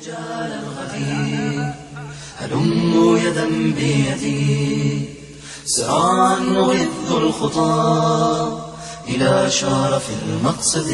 رجال الغدير هلموا يدا بيدي سراعا نغذ الخطى إلى شرف المقصد.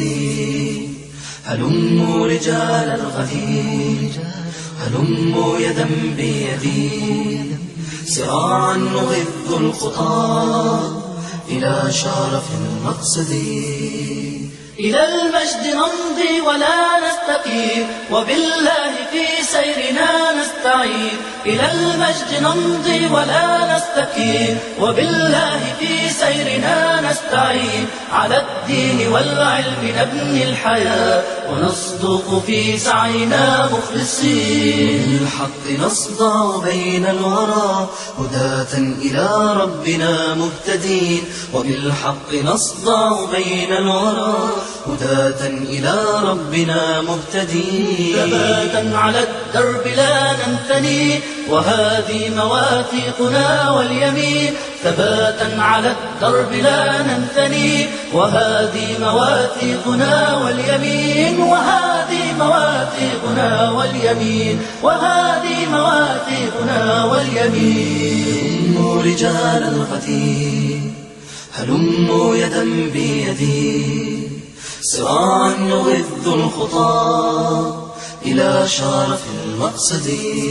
هلموا رجال الغدير هلموا يدا بيدي سراعا نغذ الخطى إلى شرف المقصد. إلى المجد نمضي ولا نستقيم وبالله في سيرنا نستعين. إلى المجد نمضي ولا نستقيم وبالله في سيرنا نستعين. على الدين والعلم نبني الحياة ونصدق في سعينا مخلصين. بالحق نصدع بين الورى هداة إلى ربنا مهتدين. وبالحق نصدع بين الورى هداة إلى ربنا مهتدين. ثباتا على الدرب لا ننثني وهذه مواثيقنا واليمين. ثباتا على الدرب لا ننثني وهذه مواثيقنا واليمين. وهذه مواثيقنا واليمين. وهذه مواثيقنا واليمين. هلموا رجال الغدير هلموا يدا بيدي سراعا نغذ الخطى إلى شرف المقصد.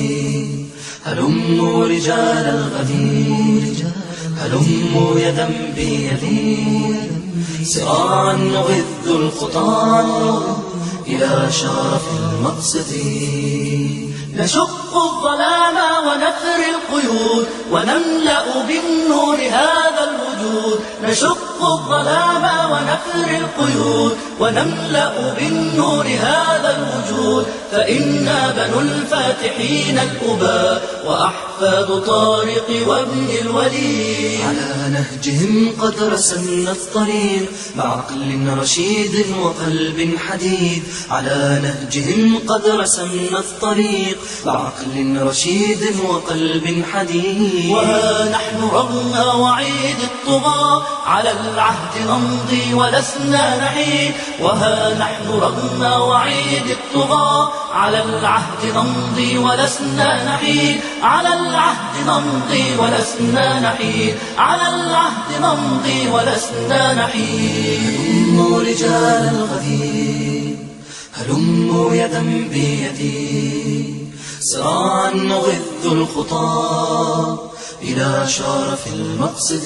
هلموا رجال الغدير هلموا يدا بيدي سراعا نغذ الخطى إلى شرف المقصد. نشق الظلام ونثر القيود ونملأ بالنور هذا الوجود. نشق الظلام ونثر القيود ونملأ بالنور هذا الوجود. فإنا بنو الفاتحين الأباء وأحفاد طارق وابن الوليد. على نهجهم قد رسمنا الطريق مع عقل رشيد وقلب حديد. على نهجهم قد رسمنا الطريق مع عقل رشيد وقلب حديد. وها نحن رغم وعيد الطغاة على العهد نمضي ولسنا نحيد. وها نحن رغم وعيد الطغاة على العهد نمضي ولسنا نحيد. على العهد نمضي ولسنا نحيد. على العهد نمضي ولسنا نحيد. هلموا رجال الغدير هلموا يدا بيدي سراعا نغذ الخطى إلى شرف المقصد.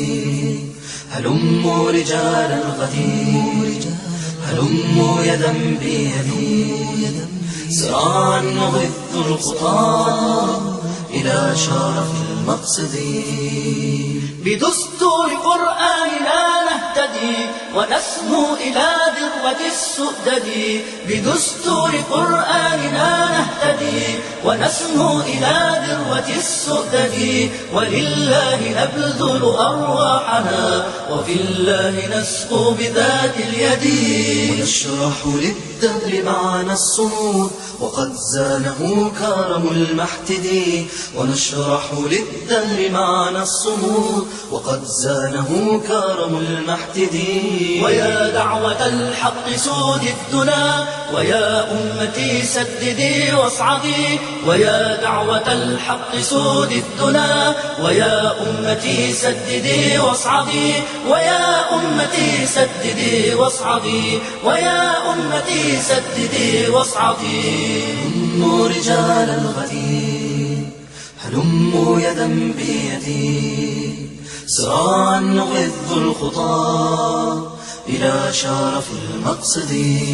هلموا رجال الغدير هلموا يدا بيدي سراعا نغذ الخطى إلى شرف المقصد. بدستور قرآننا نهتدي ونسمو إلى ذروة السؤدد. بدستور قرآننا نهتدي ونسمو إلى ذروة السؤدد. ولله نبذل أرواحنا وفي الله نسقو بذات اليد. ونشرح للدهر معنى الصمود وقد زانه كرم المحتدي. ونشرح للدهر معنى الصمود وقد زانه كرم المحتدي. ويا دعوة الحق سود الدنا ويا أمتي سددي واصعدي. ويا دعوة الحق سود الدنا ويا أمتي سددي واصعدي. ويا أمتي سددي واصعدي. ويا أمتي سددي واصعدي. هلموا رجال الغدير هلموا يدا بيدي سراعا نغذ الخطى إلى شرف المقصد.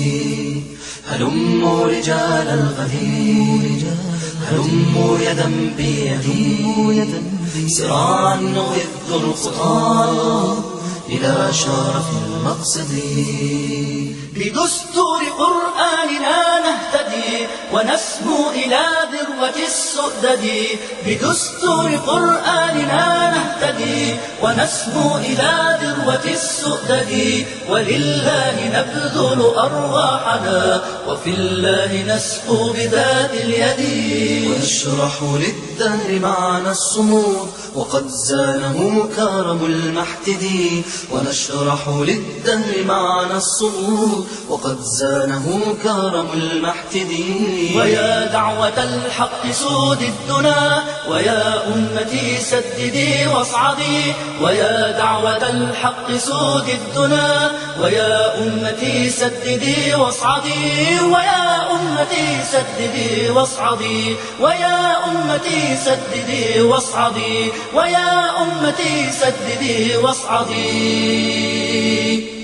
هلموا رجال الغدير هلموا يدا بيدي سراعا نغذ الخطى إلى شرف المقصد. بدستور قرآننا نهتدي ونسمو إلى ذروة السؤدد. بدستور قرآننا نهتدي ونسمو إلى ذروة السؤدد. ولله نبذل أرواحنا وفي الله نسقو بذات اليد. ونشرح للدهر معنى الصمود وقد زانه كرم المحتدي. ونشرح للدهر معنى الصمود وقد زانه كرم المحتدي. ويا دعوة الحق سودي الدنا، ويا أمتي سددي واصعدي. ويا دعوة الحق سودي الدنا، ويا أمتي سددي واصعدي. ويا أمتي سددي واصعدي. ويا أمتي سددي واصعدي. ويا أمتي سددي واصعدي.